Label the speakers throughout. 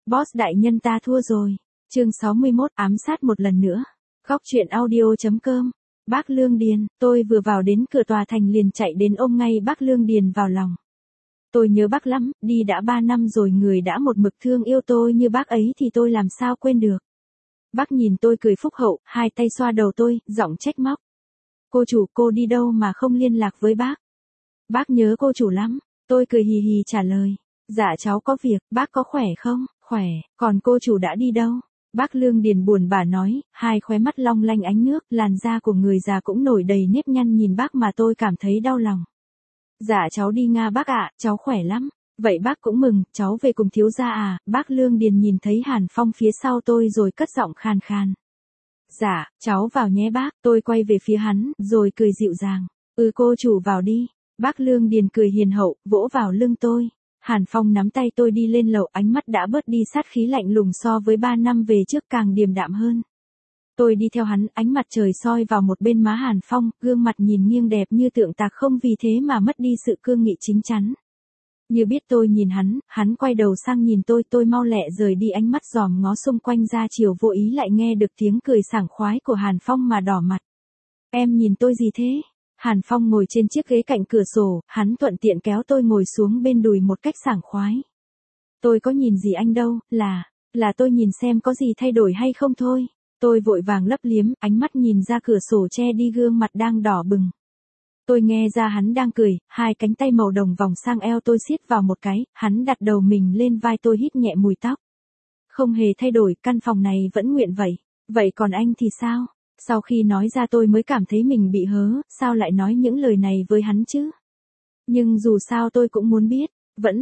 Speaker 1: Boss đại nhân ta thua rồi. Chương 61 ám sát một lần nữa. Góc truyện audio.com. Bác Lương Điền, tôi vừa vào đến cửa tòa thành liền chạy đến ôm ngay bác Lương Điền vào lòng. Tôi nhớ bác lắm, đi đã 3 năm rồi, người đã một mực thương yêu tôi như bác ấy thì tôi làm sao quên được. Bác nhìn tôi cười phúc hậu, hai tay xoa đầu tôi, giọng trách móc. Cô chủ, cô đi đâu mà không liên lạc với bác? Bác nhớ cô chủ lắm. Tôi cười hì hì trả lời. Dạ cháu có việc, bác có khỏe không? Khỏe, còn cô chủ đã đi đâu? Bác Lương Điền buồn bã nói, hai khóe mắt long lanh ánh nước, làn da của người già cũng nổi đầy nếp nhăn, nhìn bác mà tôi cảm thấy đau lòng. Dạ cháu đi Nga bác ạ, cháu khỏe lắm. Vậy bác cũng mừng, cháu về cùng thiếu gia à? Bác Lương Điền nhìn thấy Hàn Phong phía sau tôi rồi cất giọng khàn khàn. Dạ, cháu vào nhé bác. Tôi quay về phía hắn, rồi cười dịu dàng. Cô chủ vào đi. Bác Lương Điền cười hiền hậu, vỗ vào lưng tôi. Hàn Phong nắm tay tôi đi lên lầu, ánh mắt đã bớt đi sát khí lạnh lùng, so với 3 năm về trước càng điềm đạm hơn. Tôi đi theo hắn, ánh mặt trời soi vào một bên má Hàn Phong, gương mặt nhìn nghiêng đẹp như tượng tạc, không vì thế mà mất đi sự cương nghị chín chắn. Như biết tôi nhìn hắn quay đầu sang nhìn tôi mau lẹ rời đi, ánh mắt dòm ngó xung quanh ra chiều, vô ý lại nghe được tiếng cười sảng khoái của Hàn Phong mà đỏ mặt. Em nhìn tôi gì thế? Hàn Phong ngồi trên chiếc ghế cạnh cửa sổ, hắn thuận tiện kéo tôi ngồi xuống bên đùi một cách sảng khoái. Tôi có nhìn gì anh đâu, là tôi nhìn xem có gì thay đổi hay không thôi. Tôi vội vàng lấp liếm, ánh mắt nhìn ra cửa sổ che đi gương mặt đang đỏ bừng. Tôi nghe ra hắn đang cười, hai cánh tay màu đồng vòng sang eo tôi siết vào một cái, hắn đặt đầu mình lên vai tôi, hít nhẹ mùi tóc. Không hề thay đổi, căn phòng này vẫn nguyện vậy. Vậy còn anh thì sao? Sau khi nói ra tôi mới cảm thấy mình bị hớ, sao lại nói những lời này với hắn chứ? Nhưng dù sao tôi cũng muốn biết.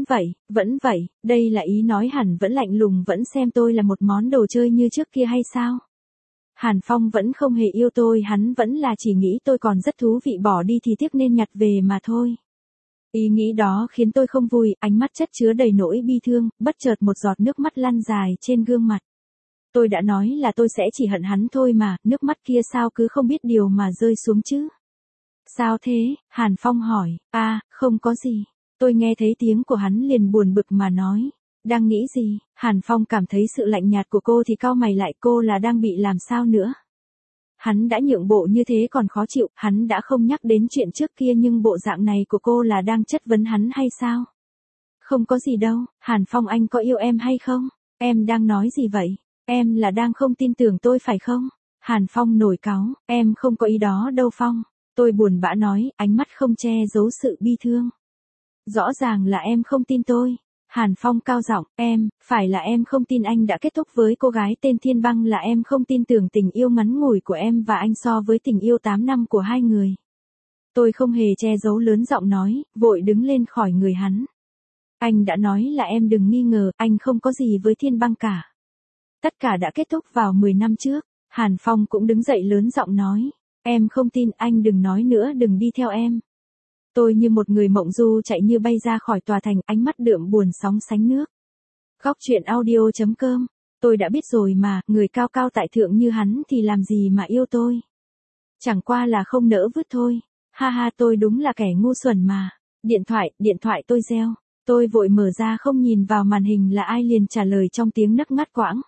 Speaker 1: Vẫn vậy, đây là ý nói hẳn vẫn lạnh lùng, vẫn xem tôi là một món đồ chơi như trước kia hay sao? Hàn Phong vẫn không hề yêu tôi, hắn vẫn là chỉ nghĩ tôi còn rất thú vị, bỏ đi thì tiếc nên nhặt về mà thôi. Ý nghĩ đó khiến tôi không vui, ánh mắt chất chứa đầy nỗi bi thương, bất chợt một giọt nước mắt lăn dài trên gương mặt. Tôi đã nói là tôi sẽ chỉ hận hắn thôi mà, nước mắt kia sao cứ không biết điều mà rơi xuống chứ? Sao thế? Hàn Phong hỏi. Không có gì. Tôi nghe thấy tiếng của hắn liền buồn bực mà nói. Đang nghĩ gì? Hàn Phong cảm thấy sự lạnh nhạt của cô thì cau mày lại, cô là đang bị làm sao nữa? Hắn đã nhượng bộ như thế còn khó chịu, hắn đã không nhắc đến chuyện trước kia, nhưng bộ dạng này của cô là đang chất vấn hắn hay sao? Không có gì đâu, Hàn Phong, anh có yêu em hay không? Em đang nói gì vậy? Em là đang không tin tưởng tôi phải không? Hàn Phong nổi cáu, em không có ý đó đâu Phong. Tôi buồn bã nói, ánh mắt không che giấu sự bi thương. Rõ ràng là em không tin tôi. Hàn Phong cao giọng, phải là em không tin anh đã kết thúc với cô gái tên Thiên Băng, là em không tin tưởng tình yêu ngắn ngủi của em và anh so với tình yêu 8 năm của hai người. Tôi không hề che giấu, lớn giọng nói, vội đứng lên khỏi người hắn. Anh đã nói là em đừng nghi ngờ, anh không có gì với Thiên Băng cả. Tất cả đã kết thúc vào 10 năm trước. Hàn Phong cũng đứng dậy lớn giọng nói. Em không tin, anh đừng nói nữa, đừng đi theo em. Tôi như một người mộng du chạy như bay ra khỏi tòa thành, ánh mắt đượm buồn sóng sánh nước. Góc truyện audio.com. Tôi đã biết rồi mà, người cao cao tại thượng như hắn thì làm gì mà yêu tôi. Chẳng qua là không nỡ vứt thôi. Ha ha, tôi đúng là kẻ ngu xuẩn mà. Điện thoại tôi reo. Tôi vội mở ra, không nhìn vào màn hình là ai liền trả lời trong tiếng nấc ngắt quãng.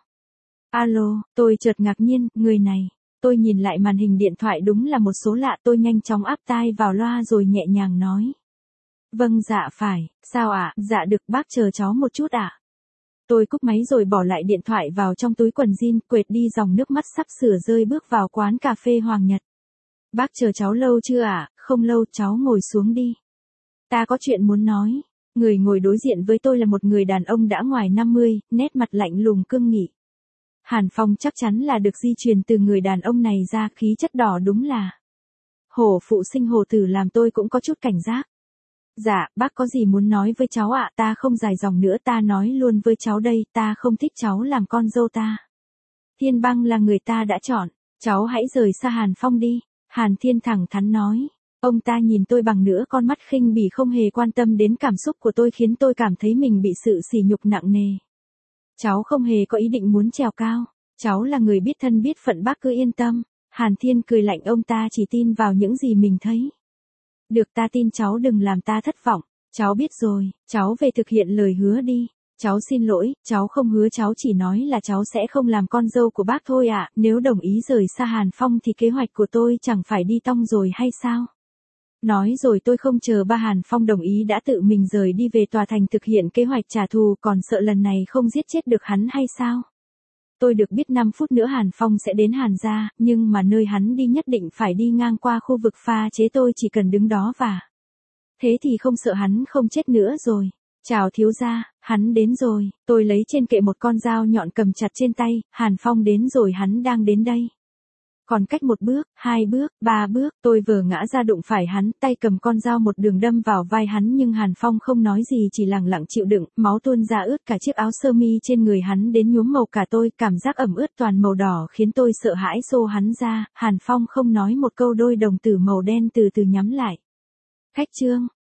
Speaker 1: Alo, tôi chợt ngạc nhiên, người này. Tôi nhìn lại màn hình điện thoại, đúng là một số lạ, tôi nhanh chóng áp tai vào loa rồi nhẹ nhàng nói. Vâng, dạ phải, sao ạ? Dạ được, bác chờ cháu một chút ạ. Tôi cúp máy rồi bỏ lại điện thoại vào trong túi quần jean, quệt đi dòng nước mắt sắp sửa rơi, bước vào quán cà phê Hoàng Nhật. Bác chờ cháu lâu chưa ạ? Không lâu, cháu ngồi xuống đi. Ta có chuyện muốn nói. Người ngồi đối diện với tôi là một người đàn ông đã ngoài 50, nét mặt lạnh lùng cương nghị. Hàn Phong chắc chắn là được di truyền từ người đàn ông này ra, khí chất đỏ đúng là hổ phụ sinh hổ tử, làm tôi cũng có chút cảnh giác. Dạ, bác có gì muốn nói với cháu ạ? Ta không dài dòng nữa, ta nói luôn với cháu đây, ta không thích cháu làm con dâu ta. Thiên Băng là người ta đã chọn, cháu hãy rời xa Hàn Phong đi. Hàn Thiên thẳng thắn nói. Ông ta nhìn tôi bằng nửa con mắt khinh bỉ, không hề quan tâm đến cảm xúc của tôi, khiến tôi cảm thấy mình bị sự sỉ nhục nặng nề. Cháu không hề có ý định muốn trèo cao. Cháu là người biết thân biết phận, bác cứ yên tâm. Hàn Thiên cười lạnh, ông ta chỉ tin vào những gì mình thấy. Được, ta tin cháu, đừng làm ta thất vọng. Cháu biết rồi, cháu về thực hiện lời hứa đi. Cháu xin lỗi, cháu không hứa, cháu chỉ nói là cháu sẽ không làm con dâu của bác thôi ạ, nếu đồng ý rời xa Hàn Phong thì kế hoạch của tôi chẳng phải đi tong rồi hay sao? Nói rồi tôi không chờ ba Hàn Phong đồng ý đã tự mình rời đi về tòa thành thực hiện kế hoạch trả thù, còn sợ lần này không giết chết được hắn hay sao? Tôi được biết 5 phút nữa Hàn Phong sẽ đến Hàn gia, nhưng mà nơi hắn đi nhất định phải đi ngang qua khu vực pha chế, tôi chỉ cần đứng đó và thế thì không sợ hắn không chết nữa rồi. Chào thiếu gia, hắn đến rồi, tôi lấy trên kệ một con dao nhọn cầm chặt trên tay, Hàn Phong đến rồi, hắn đang đến đây. Còn cách 1 bước, 2 bước, 3 bước, tôi vừa ngã ra đụng phải hắn, tay cầm con dao một đường đâm vào vai hắn, nhưng Hàn Phong không nói gì, chỉ lặng lặng chịu đựng, máu tuôn ra ướt cả chiếc áo sơ mi trên người hắn đến nhuốm màu cả tôi, cảm giác ẩm ướt toàn màu đỏ khiến tôi sợ hãi xô hắn ra, Hàn Phong không nói một câu, đôi đồng tử màu đen từ từ nhắm lại. Khách Trương,